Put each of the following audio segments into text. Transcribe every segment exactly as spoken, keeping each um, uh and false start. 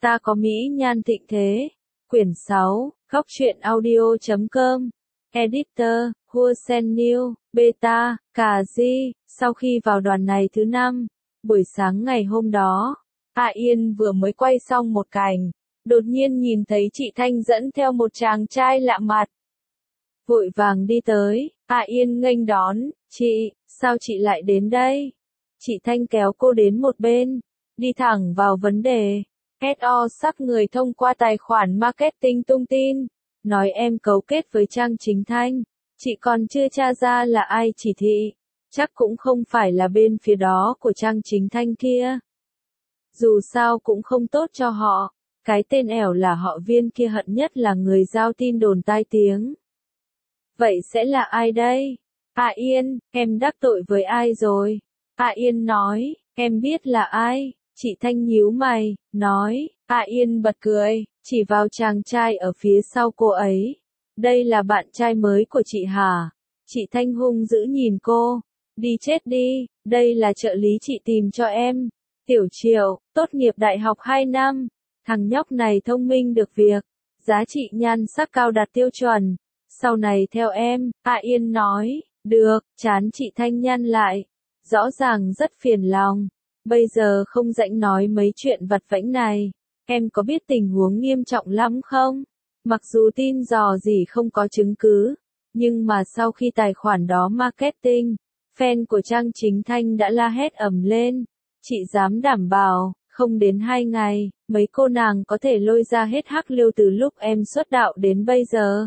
Ta có mỹ nhan thịnh thế. Quyển sáu, góc truyện audio chấm com. Editor, Hussein New, Beta, Cà Di. Sau khi vào đoàn này thứ năm, buổi sáng ngày hôm đó, A Yên vừa mới quay xong một cảnh, đột nhiên nhìn thấy chị Thanh dẫn theo một chàng trai lạ mặt. Vội vàng đi tới, A Yên nghênh đón, chị, sao chị lại đến đây? Chị Thanh kéo cô đến một bên, đi thẳng vào vấn đề. ét o sắc người thông qua tài khoản marketing tung tin, nói em cấu kết với Trang Chính Thanh. Chị còn chưa tra ra là ai chỉ thị, chắc cũng không phải là bên phía đó của Trang Chính Thanh kia. Dù sao cũng không tốt cho họ, cái tên ẻo là họ Viên kia hận nhất là người giao tin đồn tai tiếng. Vậy sẽ là ai đây? A Yên, em đắc tội với ai rồi? A Yên nói, em biết là ai. Chị Thanh nhíu mày, nói, A Yên bật cười, chỉ vào chàng trai ở phía sau cô ấy. Đây là bạn trai mới của chị hả? Chị Thanh hung dữ nhìn cô, đi chết đi, đây là trợ lý chị tìm cho em. Tiểu Triệu, tốt nghiệp đại học hai năm, thằng nhóc này thông minh được việc, giá trị nhan sắc cao đạt tiêu chuẩn. Sau này theo em, A Yên nói, được, chán chị Thanh nhăn lại, rõ ràng rất phiền lòng. Bây giờ không rảnh nói mấy chuyện vặt vãnh này, em có biết tình huống nghiêm trọng lắm không? Mặc dù tin dò gì không có chứng cứ, nhưng mà sau khi tài khoản đó marketing, fan của Trang Chính Thanh đã la hét ầm lên. Chị dám đảm bảo, không đến hai ngày, mấy cô nàng có thể lôi ra hết hắc liêu từ lúc em xuất đạo đến bây giờ.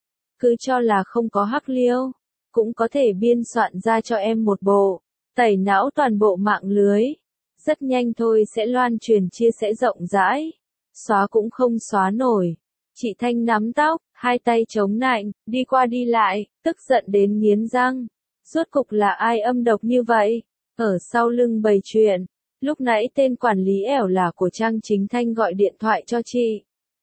Cứ cho là không có hắc liêu, cũng có thể biên soạn ra cho em một bộ, tẩy não toàn bộ mạng lưới. Rất nhanh thôi sẽ loan truyền chia sẻ rộng rãi, xóa cũng không xóa nổi. Chị Thanh nắm tóc, hai tay chống nạnh, đi qua đi lại, tức giận đến nghiến răng. Rốt cục là ai âm độc như vậy? Ở sau lưng bày chuyện, lúc nãy tên quản lý ẻo là của Trang Chính Thanh gọi điện thoại cho chị.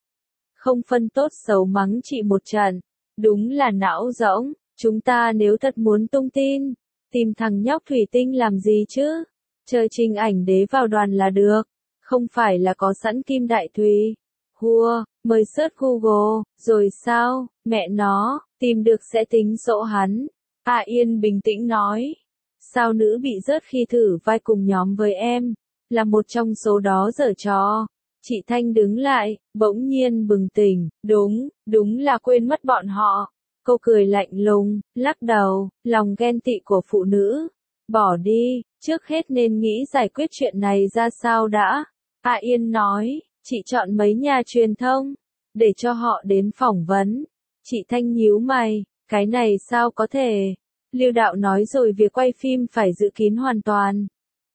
Không phân tốt xấu mắng chị một trận, đúng là não rỗng. Chúng ta nếu thật muốn tung tin, tìm thằng nhóc thủy tinh làm gì chứ? Chờ Trình Ảnh Đế vào đoàn là được, không phải là có sẵn Kim Đại Thùy. Hua, mới search Google, rồi sao, mẹ nó, tìm được sẽ tính sổ hắn. A Yên bình tĩnh nói, sao nữ bị rớt khi thử vai cùng nhóm với em, là một trong số đó giở trò. Chị Thanh đứng lại, bỗng nhiên bừng tỉnh, đúng, đúng là quên mất bọn họ. Cô cười lạnh lùng, lắc đầu, lòng ghen tị của phụ nữ. Bỏ đi, trước hết nên nghĩ giải quyết chuyện này ra sao đã. A Yên nói, chị chọn mấy nhà truyền thông, để cho họ đến phỏng vấn. Chị Thanh nhíu mày, cái này sao có thể. Lưu Đạo nói rồi việc quay phim phải giữ kín hoàn toàn.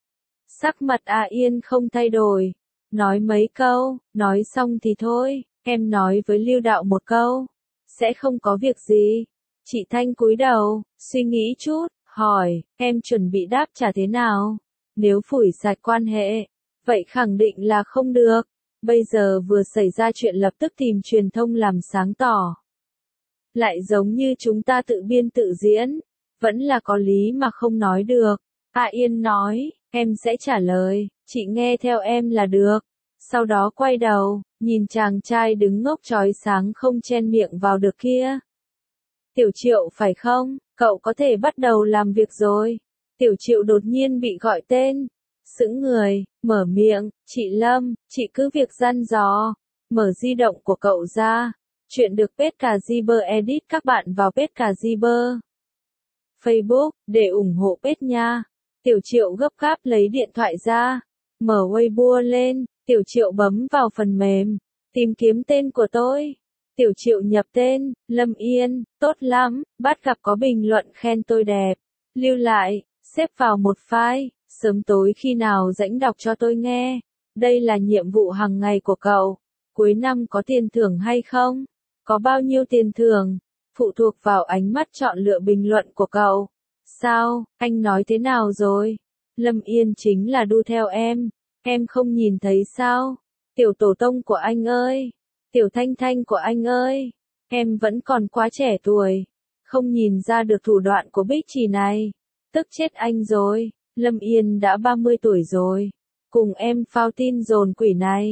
Sắc mặt A Yên không thay đổi, nói mấy câu, nói xong thì thôi, em nói với Lưu Đạo một câu, sẽ không có việc gì. Chị Thanh cúi đầu, suy nghĩ chút, hỏi, em chuẩn bị đáp trả thế nào? Nếu phủi sạch quan hệ, vậy khẳng định là không được. Bây giờ vừa xảy ra chuyện lập tức tìm truyền thông làm sáng tỏ. Lại giống như chúng ta tự biên tự diễn, vẫn là có lý mà không nói được. A Yên nói, em sẽ trả lời, chị nghe theo em là được. Sau đó quay đầu, nhìn chàng trai đứng ngốc chói sáng không chen miệng vào được kia. Tiểu Triệu phải không? Cậu có thể bắt đầu làm việc rồi. Tiểu Triệu đột nhiên bị gọi tên. Sững người, mở miệng, chị Lâm, chị cứ việc dăn dò. Mở di động của cậu ra. Chuyện được Petcaziber edit các bạn vào Petcaziber Facebook, để ủng hộ Pet nha. Tiểu Triệu gấp gáp lấy điện thoại ra. Mở Weibo lên, Tiểu Triệu bấm vào phần mềm. Tìm kiếm tên của tôi. Tiểu Triệu nhập tên, Lâm Yên, tốt lắm, bắt gặp có bình luận khen tôi đẹp. Lưu lại, xếp vào một file, sớm tối khi nào rảnh đọc cho tôi nghe. Đây là nhiệm vụ hàng ngày của cậu. Cuối năm có tiền thưởng hay không? Có bao nhiêu tiền thưởng? Phụ thuộc vào ánh mắt chọn lựa bình luận của cậu. Sao, anh nói thế nào rồi? Lâm Yên chính là đu theo em. Em không nhìn thấy sao? Tiểu tổ tông của anh ơi! Tiểu Thanh Thanh của anh ơi! Em vẫn còn quá trẻ tuổi. Không nhìn ra được thủ đoạn của Bích Trì này. Tức chết anh rồi. Lâm Yên đã ba mươi tuổi rồi. Cùng em phao tin dồn quỷ này.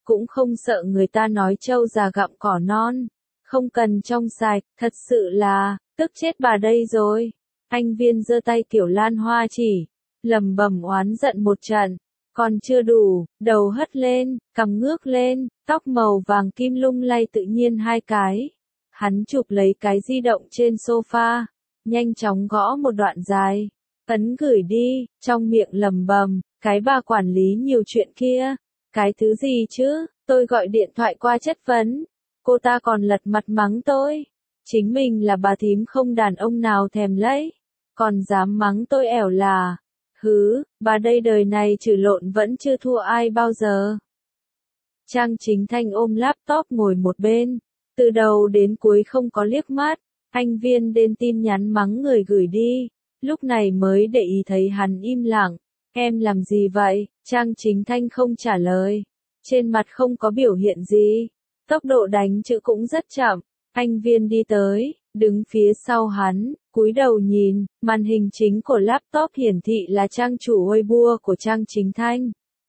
cũng không sợ người ta nói trâu già gặm cỏ non, không cần trong sạch, thật sự là, tức chết bà đây rồi. Anh Viên giơ tay kiểu lan hoa chỉ, lầm bầm oán giận một trận, còn chưa đủ, đầu hất lên, cằm ngước lên, tóc màu vàng kim lung lay tự nhiên hai cái. Hắn chụp lấy cái di động trên sofa, nhanh chóng gõ một đoạn dài, ấn gửi đi, trong miệng lầm bầm, cái bà quản lý nhiều chuyện kia, cái thứ gì chứ, tôi gọi điện thoại qua chất vấn, cô ta còn lật mặt mắng tôi, chính mình là bà thím không đàn ông nào thèm lấy, còn dám mắng tôi ẻo là, hứ, bà đây đời này trừ lộn vẫn chưa thua ai bao giờ. Trang Chính Thanh ôm laptop ngồi một bên, từ đầu đến cuối không có liếc mắt, anh Viên đến tin nhắn mắng người gửi đi, lúc này mới để ý thấy hắn im lặng, em làm gì vậy, Trang Chính Thanh không trả lời, trên mặt không có biểu hiện gì, tốc độ đánh chữ cũng rất chậm, anh Viên đi tới, đứng phía sau hắn, cúi đầu nhìn, màn hình chính của laptop hiển thị là trang chủ Weibo của Trang Chính Thanh.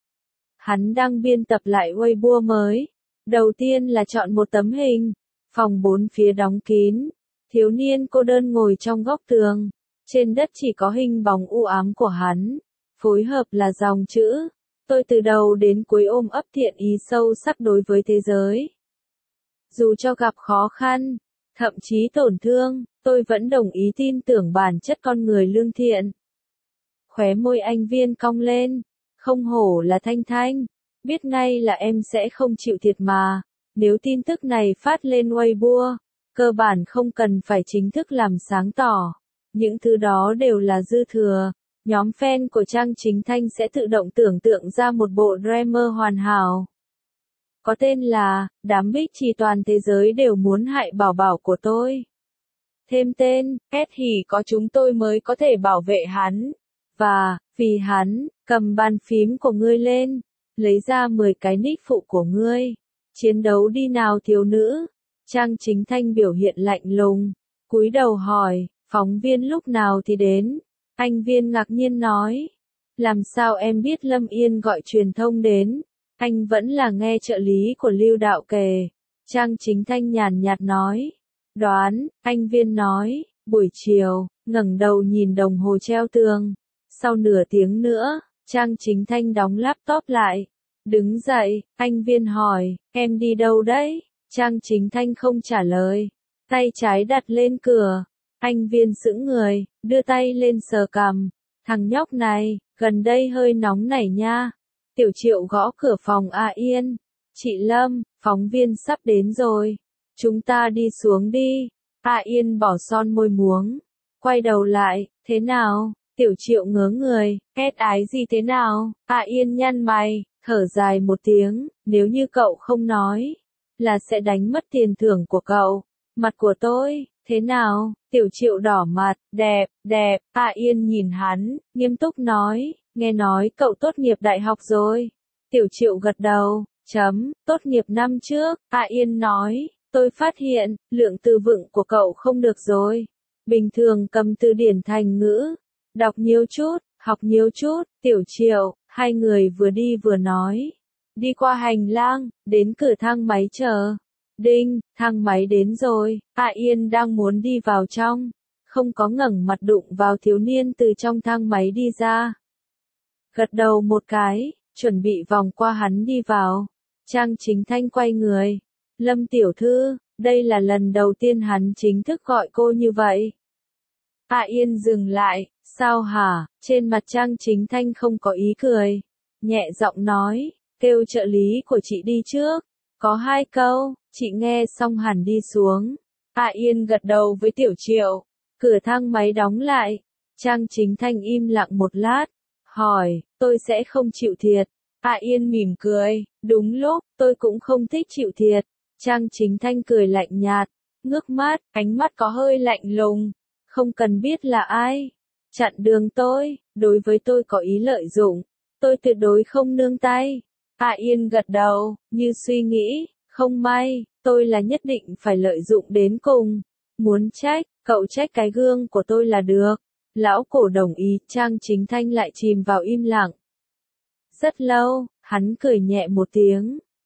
Hắn đang biên tập lại Weibo mới. Đầu tiên là chọn một tấm hình, phòng bốn phía đóng kín, thiếu niên cô đơn ngồi trong góc tường, trên đất chỉ có hình bóng u ám của hắn, phối hợp là dòng chữ, tôi từ đầu đến cuối ôm ấp thiện ý sâu sắc đối với thế giới. Dù cho gặp khó khăn, thậm chí tổn thương, tôi vẫn đồng ý tin tưởng bản chất con người lương thiện. Khóe môi anh Viên cong lên, không hổ là Thanh Thanh, biết ngay là em sẽ không chịu thiệt mà, nếu tin tức này phát lên Weibo, cơ bản không cần phải chính thức làm sáng tỏ, những thứ đó đều là dư thừa, nhóm fan của Trang Chính Thanh sẽ tự động tưởng tượng ra một bộ drama hoàn hảo. Có tên là, đám bích chỉ toàn thế giới đều muốn hại bảo bảo của tôi. Thêm tên, S hỉ có chúng tôi mới có thể bảo vệ hắn. Và, vì hắn, cầm bàn phím của ngươi lên, lấy ra mười cái nick phụ của ngươi. Chiến đấu đi nào thiếu nữ. Trang Chính Thanh biểu hiện lạnh lùng, cúi đầu hỏi, phóng viên lúc nào thì đến. Anh Viên ngạc nhiên nói, làm sao em biết Lâm Yên gọi truyền thông đến? Anh vẫn là nghe trợ lý của Lưu Đạo Kề. Trang Chính Thanh nhàn nhạt nói. Đoán, anh Viên nói, buổi chiều, ngẩng đầu nhìn đồng hồ treo tường. Sau nửa tiếng nữa, Trang Chính Thanh đóng laptop lại. Đứng dậy, anh Viên hỏi, em đi đâu đấy? Trang Chính Thanh không trả lời. Tay trái đặt lên cửa. Anh Viên sững người, đưa tay lên sờ cằm. Thằng nhóc này, gần đây hơi nóng nảy nha. Tiểu Triệu gõ cửa phòng A Yên. Chị Lâm, phóng viên sắp đến rồi. Chúng ta đi xuống đi. A Yên bỏ son môi muống. Quay đầu lại, thế nào? Tiểu Triệu ngớ người, ghét ái gì thế nào? A Yên nhăn mày, thở dài một tiếng, nếu như cậu không nói, là sẽ đánh mất tiền thưởng của cậu. Mặt của tôi, thế nào? Tiểu Triệu đỏ mặt, đẹp, đẹp. A Yên nhìn hắn, nghiêm túc nói, nghe nói cậu tốt nghiệp đại học rồi. Tiểu Triệu gật đầu, chấm, tốt nghiệp năm trước. A Yên nói, tôi phát hiện, lượng từ vựng của cậu không được rồi. Bình thường cầm từ điển thành ngữ, đọc nhiều chút, học nhiều chút. Tiểu Triệu, hai người vừa đi vừa nói. Đi qua hành lang, đến cửa thang máy chờ. Đinh, thang máy đến rồi. A Yên đang muốn đi vào trong, không có ngẩng mặt đụng vào thiếu niên từ trong thang máy đi ra. Gật đầu một cái, chuẩn bị vòng qua hắn đi vào. Trang Chính Thanh quay người. Lâm tiểu thư, đây là lần đầu tiên hắn chính thức gọi cô như vậy. A Yên dừng lại, sao hả? Trên mặt Trang Chính Thanh không có ý cười. Nhẹ giọng nói, kêu trợ lý của chị đi trước. Có hai câu, chị nghe xong hẳn đi xuống. A Yên gật đầu với Tiểu Triệu. Cửa thang máy đóng lại. Trang Chính Thanh im lặng một lát. Hỏi, tôi sẽ không chịu thiệt. A Yên mỉm cười, đúng lúc, tôi cũng không thích chịu thiệt. Trang Chính Thanh cười lạnh nhạt, ngước mắt, ánh mắt có hơi lạnh lùng. Không cần biết là ai. Chặn đường tôi, đối với tôi có ý lợi dụng. Tôi tuyệt đối không nương tay. A Yên gật đầu, như suy nghĩ, không may, tôi là nhất định phải lợi dụng đến cùng. Muốn trách, cậu trách cái gương của tôi là được. Lão cổ đồng ý, Trang Chính Thanh lại chìm vào im lặng. Rất lâu, hắn cười nhẹ một tiếng.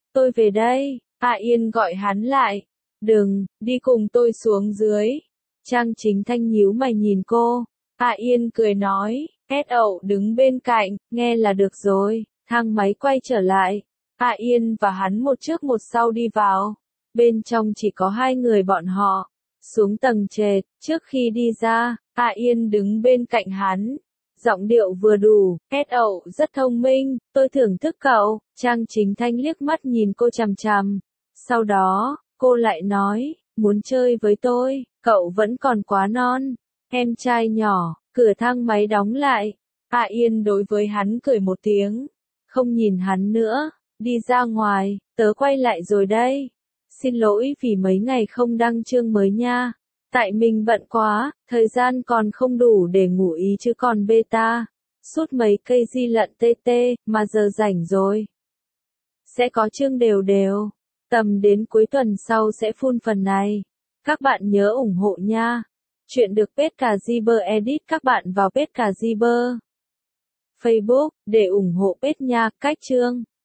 tôi về đây. A Yên gọi hắn lại. Đừng, đi cùng tôi xuống dưới. Trang Chính Thanh nhíu mày nhìn cô. A Yên cười nói, ét ậu đứng bên cạnh, nghe là được rồi. Thang máy quay trở lại. A Yên và hắn một trước một sau đi vào. Bên trong chỉ có hai người bọn họ. Xuống tầng trệt, trước khi đi ra, A Yên đứng bên cạnh hắn. Giọng điệu vừa đủ, ét ậu rất thông minh, tôi thưởng thức cậu. Trang Chính Thanh liếc mắt nhìn cô chằm chằm. Sau đó, cô lại nói, muốn chơi với tôi, cậu vẫn còn quá non. Em trai nhỏ, cửa thang máy đóng lại. A Yên đối với hắn cười một tiếng. Không nhìn hắn nữa, đi ra ngoài, tớ quay lại rồi đây. Xin lỗi vì mấy ngày không đăng chương mới nha. Tại mình bận quá, thời gian còn không đủ để ngủ ý chứ còn beta. Sút mấy cây di lận tê tê, mà giờ rảnh rồi. Sẽ có chương đều đều. Tầm đến cuối tuần sau sẽ phun phần này. Các bạn nhớ ủng hộ nha. Chuyện được PetCaGiber edit các bạn vào PetCaGiber Facebook để ủng hộ Pet nha. Cách chương